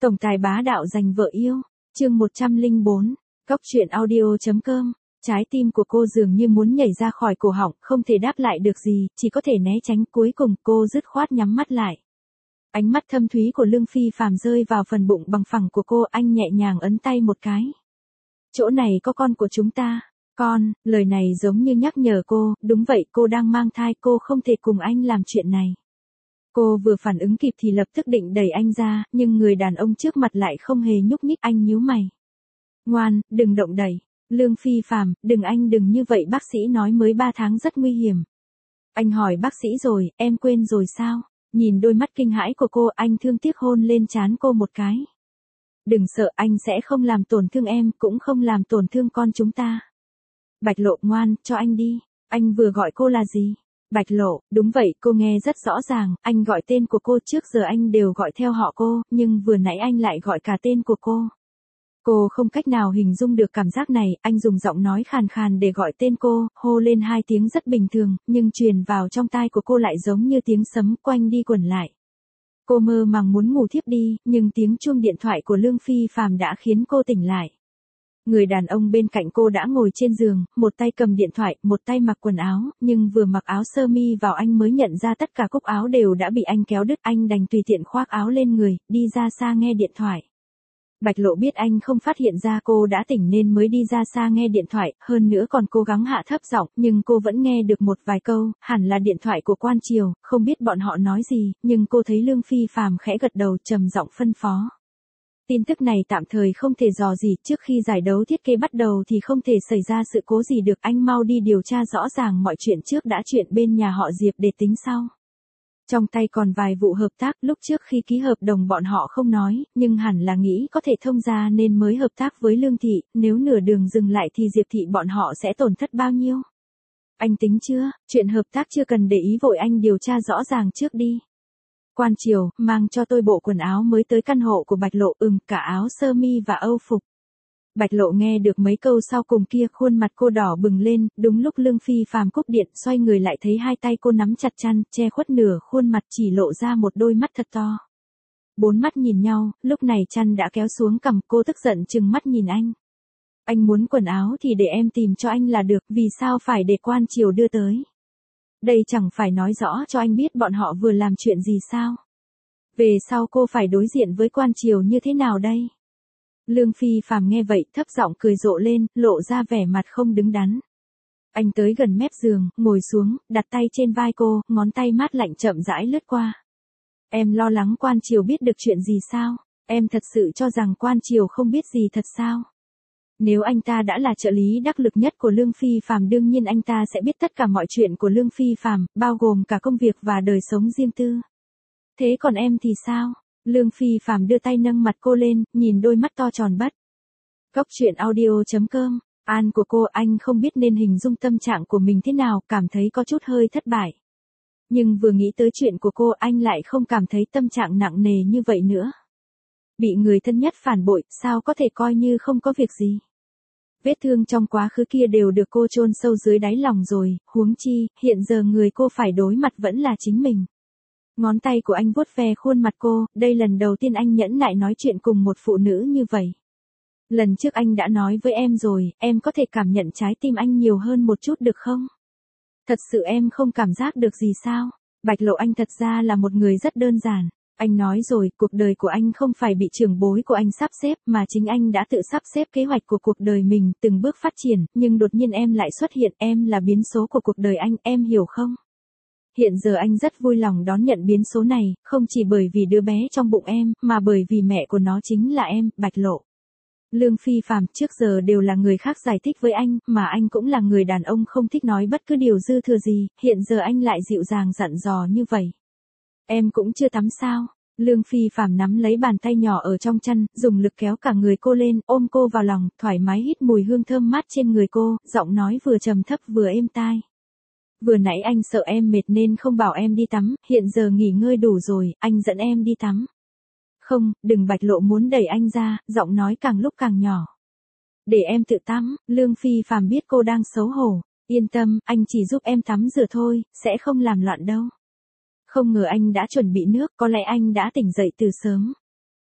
Tổng tài bá đạo giành vợ yêu. Chương 104. Cóc truyện audio.com. Trái tim của cô dường như muốn nhảy ra khỏi cổ họng, không thể đáp lại được gì, chỉ có thể né tránh. Cuối cùng cô dứt khoát nhắm mắt lại. Ánh mắt thâm thúy của Lương Phi Phàm rơi vào phần bụng bằng phẳng của cô, anh nhẹ nhàng ấn tay một cái. Chỗ này có con của chúng ta. Con, lời này giống như nhắc nhở cô, đúng vậy, cô đang mang thai, cô không thể cùng anh làm chuyện này. Cô vừa phản ứng kịp thì lập tức định đẩy anh ra, nhưng người đàn ông trước mặt lại không hề nhúc nhích. Anh nhíu mày. Ngoan, đừng động đẩy. Lương Phi Phàm, đừng như vậy, bác sĩ nói mới 3 tháng rất nguy hiểm. Anh hỏi bác sĩ rồi, em quên rồi sao? Nhìn đôi mắt kinh hãi của cô, anh thương tiếc hôn lên trán cô một cái. Đừng sợ, anh sẽ không làm tổn thương em, cũng không làm tổn thương con chúng ta. Bạch Lộ, ngoan, cho anh đi. Anh vừa gọi cô là gì? Bạch Lộ, đúng vậy, cô nghe rất rõ ràng, anh gọi tên của cô, trước giờ anh đều gọi theo họ cô, nhưng vừa nãy anh lại gọi cả tên của cô. Cô không cách nào hình dung được cảm giác này, anh dùng giọng nói khàn khàn để gọi tên cô, hô lên 2 tiếng rất bình thường, nhưng truyền vào trong tai của cô lại giống như tiếng sấm quanh đi quẩn lại. Cô mơ màng muốn ngủ thiếp đi, nhưng tiếng chuông điện thoại của Lương Phi Phàm đã khiến cô tỉnh lại. Người đàn ông bên cạnh cô đã ngồi trên giường, một tay cầm điện thoại, một tay mặc quần áo, nhưng vừa mặc áo sơ mi vào anh mới nhận ra tất cả cúc áo đều đã bị anh kéo đứt, anh đành tùy tiện khoác áo lên người, đi ra xa nghe điện thoại. Bạch Lộ biết anh không phát hiện ra cô đã tỉnh nên mới đi ra xa nghe điện thoại, hơn nữa còn cố gắng hạ thấp giọng, nhưng cô vẫn nghe được một vài câu, hẳn là điện thoại của Quan Triều, không biết bọn họ nói gì, nhưng cô thấy Lương Phi Phàm khẽ gật đầu, trầm giọng phân phó. Tin tức này tạm thời không thể dò gì, trước khi giải đấu thiết kế bắt đầu thì không thể xảy ra sự cố gì được, anh mau đi điều tra rõ ràng mọi chuyện trước đã, chuyện bên nhà họ Diệp để tính sau. Trong tay còn vài vụ hợp tác, lúc trước khi ký hợp đồng bọn họ không nói, nhưng hẳn là nghĩ có thể thông ra nên mới hợp tác với Lương Thị, nếu nửa đường dừng lại thì Diệp Thị bọn họ sẽ tổn thất bao nhiêu. Anh tính chưa, chuyện hợp tác chưa cần để ý vội, anh điều tra rõ ràng trước đi. Quan Triều, mang cho tôi bộ quần áo mới tới căn hộ của Bạch Lộ, cả áo sơ mi và âu phục. Bạch Lộ nghe được mấy câu sau cùng kia, khuôn mặt cô đỏ bừng lên, đúng lúc Lương Phi Phàm cúp điện, xoay người lại thấy hai tay cô nắm chặt chăn, che khuất nửa khuôn mặt, chỉ lộ ra một đôi mắt thật to. 4 mắt nhìn nhau, lúc này chăn đã kéo xuống cằm, cô tức giận trừng mắt nhìn anh. Anh muốn quần áo thì để em tìm cho anh là được, vì sao phải để Quan Triều đưa tới? Đây chẳng phải nói rõ cho anh biết bọn họ vừa làm chuyện gì sao? Về sau cô phải đối diện với Quan Triều như thế nào đây? Lương Phi Phàm nghe vậy, thấp giọng cười rộ lên, lộ ra vẻ mặt không đứng đắn. Anh tới gần mép giường, ngồi xuống, đặt tay trên vai cô, ngón tay mát lạnh chậm rãi lướt qua. Em lo lắng Quan Triều biết được chuyện gì sao? Em thật sự cho rằng Quan Triều không biết gì thật sao? Nếu anh ta đã là trợ lý đắc lực nhất của Lương Phi Phàm, đương nhiên anh ta sẽ biết tất cả mọi chuyện của Lương Phi Phàm, bao gồm cả công việc và đời sống riêng tư. Thế còn em thì sao? Lương Phi Phàm đưa tay nâng mặt cô lên, nhìn đôi mắt to tròn bắt. Cóc truyện audio.com. An của cô, anh không biết nên hình dung tâm trạng của mình thế nào, cảm thấy có chút hơi thất bại. Nhưng vừa nghĩ tới chuyện của cô, anh lại không cảm thấy tâm trạng nặng nề như vậy nữa. Bị người thân nhất phản bội, sao có thể coi như không có việc gì. Vết thương trong quá khứ kia đều được cô chôn sâu dưới đáy lòng rồi, huống chi, hiện giờ người cô phải đối mặt vẫn là chính mình. Ngón tay của anh vuốt ve khuôn mặt cô, đây lần đầu tiên anh nhẫn nại nói chuyện cùng một phụ nữ như vậy. Lần trước anh đã nói với em rồi, em có thể cảm nhận trái tim anh nhiều hơn một chút được không? Thật sự em không cảm giác được gì sao? Bạch Lộ, anh thật ra là một người rất đơn giản. Anh nói rồi, cuộc đời của anh không phải bị trưởng bối của anh sắp xếp, mà chính anh đã tự sắp xếp kế hoạch của cuộc đời mình, từng bước phát triển, nhưng đột nhiên em lại xuất hiện, em là biến số của cuộc đời anh, em hiểu không? Hiện giờ anh rất vui lòng đón nhận biến số này, không chỉ bởi vì đứa bé trong bụng em, mà bởi vì mẹ của nó chính là em, Bạch Lộ. Lương Phi Phàm trước giờ đều là người khác giải thích với anh, mà anh cũng là người đàn ông không thích nói bất cứ điều dư thừa gì, hiện giờ anh lại dịu dàng dặn dò như vậy. Em cũng chưa tắm sao? Lương Phi Phàm nắm lấy bàn tay nhỏ ở trong chăn, dùng lực kéo cả người cô lên, ôm cô vào lòng, thoải mái hít mùi hương thơm mát trên người cô, giọng nói vừa trầm thấp vừa êm tai. Vừa nãy anh sợ em mệt nên không bảo em đi tắm, hiện giờ nghỉ ngơi đủ rồi, anh dẫn em đi tắm. Không, đừng, Bạch Lộ muốn đẩy anh ra, giọng nói càng lúc càng nhỏ. Để em tự tắm, Lương Phi Phàm biết cô đang xấu hổ. Yên tâm, anh chỉ giúp em tắm rửa thôi, sẽ không làm loạn đâu. Không ngờ anh đã chuẩn bị nước, có lẽ anh đã tỉnh dậy từ sớm.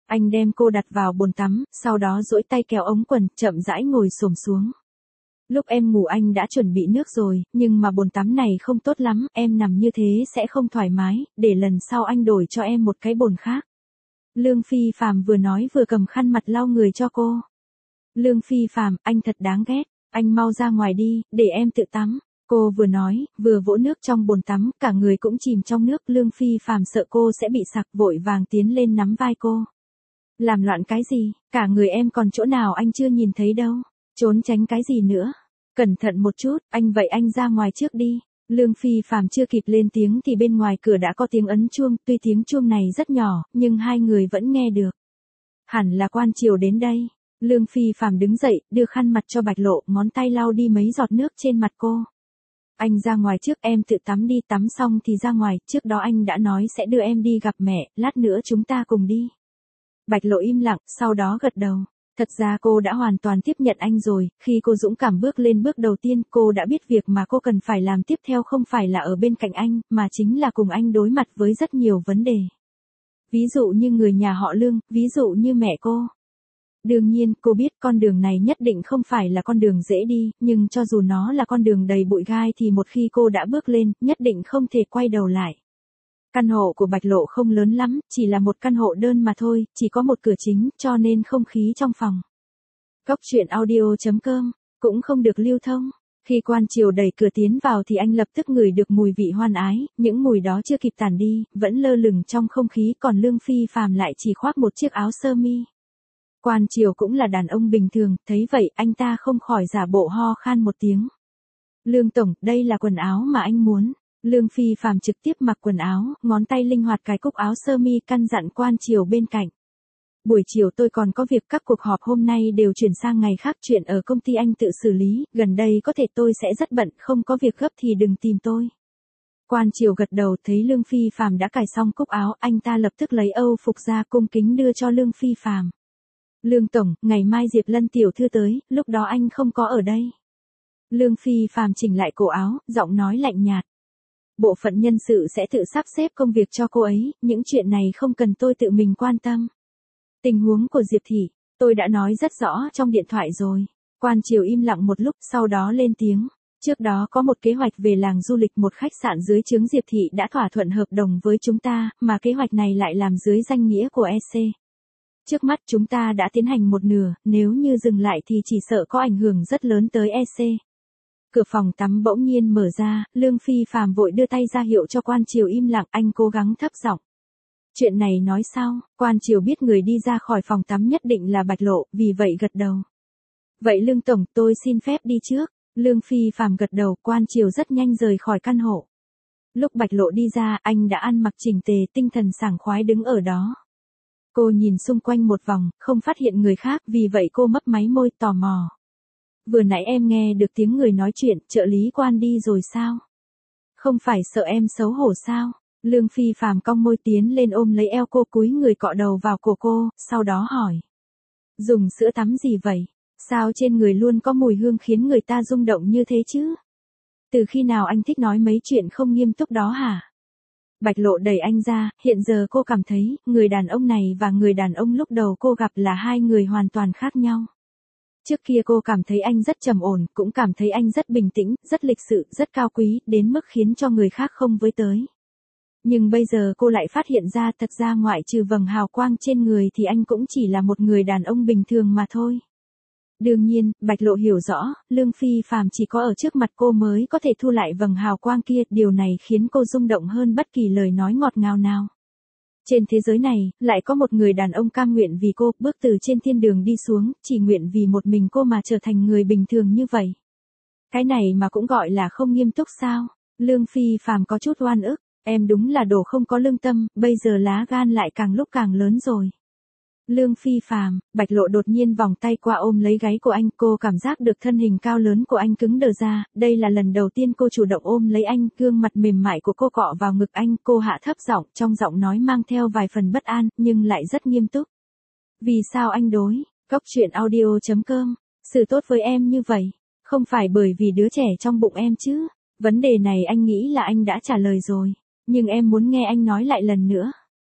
Anh đem cô đặt vào bồn tắm, sau đó duỗi tay kéo ống quần, chậm rãi ngồi xổm xuống. Lúc em ngủ anh đã chuẩn bị nước rồi, nhưng mà bồn tắm này không tốt lắm, em nằm như thế sẽ không thoải mái, để lần sau anh đổi cho em một cái bồn khác. Lương Phi Phạm vừa nói vừa cầm khăn mặt lau người cho cô. Lương Phi Phạm, anh thật đáng ghét, anh mau ra ngoài đi, để em tự tắm. Cô vừa nói, vừa vỗ nước trong bồn tắm, cả người cũng chìm trong nước. Lương Phi Phạm sợ cô sẽ bị sặc, vội vàng tiến lên nắm vai cô. Làm loạn cái gì, cả người em còn chỗ nào anh chưa nhìn thấy đâu, trốn tránh cái gì nữa. Cẩn thận một chút, anh vậy anh ra ngoài trước đi. Lương Phi Phạm chưa kịp lên tiếng thì bên ngoài cửa đã có tiếng ấn chuông, tuy tiếng chuông này rất nhỏ, nhưng hai người vẫn nghe được. Hẳn là quan triều đến đây. Lương Phi Phạm đứng dậy, đưa khăn mặt cho Bạch Lộ, ngón tay lau đi mấy giọt nước trên mặt cô. Anh ra ngoài trước, em tự tắm đi, tắm xong thì ra ngoài, trước đó anh đã nói sẽ đưa em đi gặp mẹ, lát nữa chúng ta cùng đi. Bạch Lộ im lặng, sau đó gật đầu. Thật ra cô đã hoàn toàn tiếp nhận anh rồi, khi cô dũng cảm bước lên bước đầu tiên, cô đã biết việc mà cô cần phải làm tiếp theo không phải là ở bên cạnh anh, mà chính là cùng anh đối mặt với rất nhiều vấn đề. Ví dụ như người nhà họ Lương, ví dụ như mẹ cô. Đương nhiên, cô biết con đường này nhất định không phải là con đường dễ đi, nhưng cho dù nó là con đường đầy bụi gai thì một khi cô đã bước lên, nhất định không thể quay đầu lại. Căn hộ của Bạch Lộ không lớn lắm, chỉ là một căn hộ đơn mà thôi, chỉ có một cửa chính, cho nên không khí trong phòng. Cóc truyện audio.com cũng không được lưu thông. Khi quan triều đẩy cửa tiến vào thì anh lập tức ngửi được mùi vị hoan ái, những mùi đó chưa kịp tản đi, vẫn lơ lửng trong không khí, còn Lương Phi Phạm lại chỉ khoác một chiếc áo sơ mi. Quan triều cũng là đàn ông bình thường, thấy vậy anh ta không khỏi giả bộ ho khan một tiếng. Lương tổng, đây là quần áo mà anh muốn. Lương Phi Phạm trực tiếp mặc quần áo, ngón tay linh hoạt cài cúc áo sơ mi, căn dặn quan triều bên cạnh. Buổi chiều tôi còn có việc, các cuộc họp hôm nay đều chuyển sang ngày khác, chuyện ở công ty anh tự xử lý, gần đây có thể tôi sẽ rất bận, không có việc gấp thì đừng tìm tôi. Quan triều gật đầu, thấy Lương Phi Phạm đã cài xong cúc áo, anh ta lập tức lấy âu phục ra, cung kính đưa cho Lương Phi Phạm. Lương tổng, ngày mai Diệp Lân tiểu thư tới, lúc đó anh không có ở đây. Lương Phi Phạm chỉnh lại cổ áo, giọng nói lạnh nhạt. Bộ phận nhân sự sẽ tự sắp xếp công việc cho cô ấy, những chuyện này không cần tôi tự mình quan tâm. Tình huống của Diệp thị, tôi đã nói rất rõ trong điện thoại rồi. Quan triều im lặng một lúc, sau đó lên tiếng. Trước đó có một kế hoạch về làng du lịch, một khách sạn dưới trướng Diệp thị đã thỏa thuận hợp đồng với chúng ta, mà kế hoạch này lại làm dưới danh nghĩa của EC. Trước mắt chúng ta đã tiến hành một nửa, nếu như dừng lại thì chỉ sợ có ảnh hưởng rất lớn tới EC. Cửa phòng tắm bỗng nhiên mở ra, Lương Phi Phạm vội đưa tay ra hiệu cho quan triều im lặng, anh cố gắng thấp giọng. Chuyện này nói sao? Quan triều biết người đi ra khỏi phòng tắm nhất định là Bạch Lộ, vì vậy gật đầu. Vậy Lương tổng, tôi xin phép đi trước. Lương Phi Phạm gật đầu, quan triều rất nhanh rời khỏi căn hộ. Lúc Bạch Lộ đi ra, anh đã ăn mặc chỉnh tề, tinh thần sảng khoái đứng ở đó. Cô nhìn xung quanh một vòng, không phát hiện người khác, vì vậy cô mấp máy môi tò mò. Vừa nãy em nghe được tiếng người nói chuyện, trợ lý quan đi rồi sao? Không phải sợ em xấu hổ sao? Lương Phi Phạm cong môi tiến lên ôm lấy eo cô, cúi người cọ đầu vào cổ cô, sau đó hỏi. Dùng sữa tắm gì vậy? Sao trên người luôn có mùi hương khiến người ta rung động như thế chứ? Từ khi nào anh thích nói mấy chuyện không nghiêm túc đó hả? Bạch Lộ đẩy anh ra, hiện giờ cô cảm thấy, người đàn ông này và người đàn ông lúc đầu cô gặp là hai người hoàn toàn khác nhau. Trước kia cô cảm thấy anh rất trầm ổn, cũng cảm thấy anh rất bình tĩnh, rất lịch sự, rất cao quý, đến mức khiến cho người khác không với tới. Nhưng bây giờ cô lại phát hiện ra thật ra ngoại trừ vầng hào quang trên người thì anh cũng chỉ là một người đàn ông bình thường mà thôi. Đương nhiên, Bạch Lộ hiểu rõ, Lương Phi Phạm chỉ có ở trước mặt cô mới có thể thu lại vầng hào quang kia, điều này khiến cô rung động hơn bất kỳ lời nói ngọt ngào nào. Trên thế giới này, lại có một người đàn ông cam nguyện vì cô, bước từ trên thiên đường đi xuống, chỉ nguyện vì một mình cô mà trở thành người bình thường như vậy. Cái này mà cũng gọi là không nghiêm túc sao? Lương Phi Phạm có chút oan ức, em đúng là đồ không có lương tâm, bây giờ lá gan lại càng lúc càng lớn rồi. Lương Phi Phạm, Bạch Lộ đột nhiên vòng tay qua ôm lấy gáy của anh, cô cảm giác được thân hình cao lớn của anh cứng đờ ra, đây là lần đầu tiên cô chủ động ôm lấy anh, gương mặt mềm mại của cô cọ vào ngực anh, cô hạ thấp giọng, trong giọng nói mang theo vài phần bất an, nhưng lại rất nghiêm túc. Vì sao anh đối, Cóc truyện audio.com, xử tốt với em như vậy, không phải bởi vì đứa trẻ trong bụng em chứ, vấn đề này anh nghĩ là anh đã trả lời rồi, nhưng em muốn nghe anh nói lại lần nữa.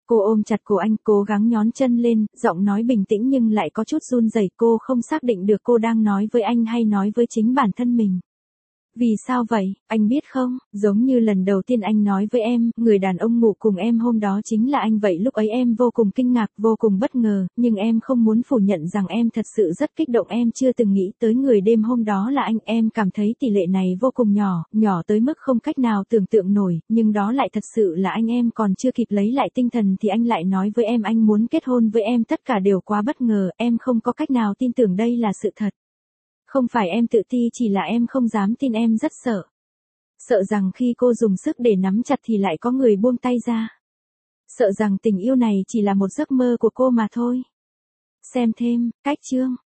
Cô ôm chặt cổ anh, cố gắng nhón chân lên, giọng nói bình tĩnh nhưng lại có chút run rẩy. Cô không xác định được cô đang nói với anh hay nói với chính bản thân mình. Vì sao vậy, anh biết không, giống như lần đầu tiên anh nói với em, người đàn ông ngủ cùng em hôm đó chính là anh vậy. Lúc ấy em vô cùng kinh ngạc, vô cùng bất ngờ, nhưng em không muốn phủ nhận rằng em thật sự rất kích động. Em chưa từng nghĩ tới người đêm hôm đó là anh. Em cảm thấy tỷ lệ này vô cùng nhỏ, nhỏ tới mức không cách nào tưởng tượng nổi, nhưng đó lại thật sự là anh. Em còn chưa kịp lấy lại tinh thần thì anh lại nói với em anh muốn kết hôn với em. Tất cả đều quá bất ngờ, em không có cách nào tin tưởng đây là sự thật. Không phải em tự ti, chỉ là em không dám tin, em rất sợ. Sợ rằng khi cô dùng sức để nắm chặt thì lại có người buông tay ra. Sợ rằng tình yêu này chỉ là một giấc mơ của cô mà thôi. Xem thêm, cách chương.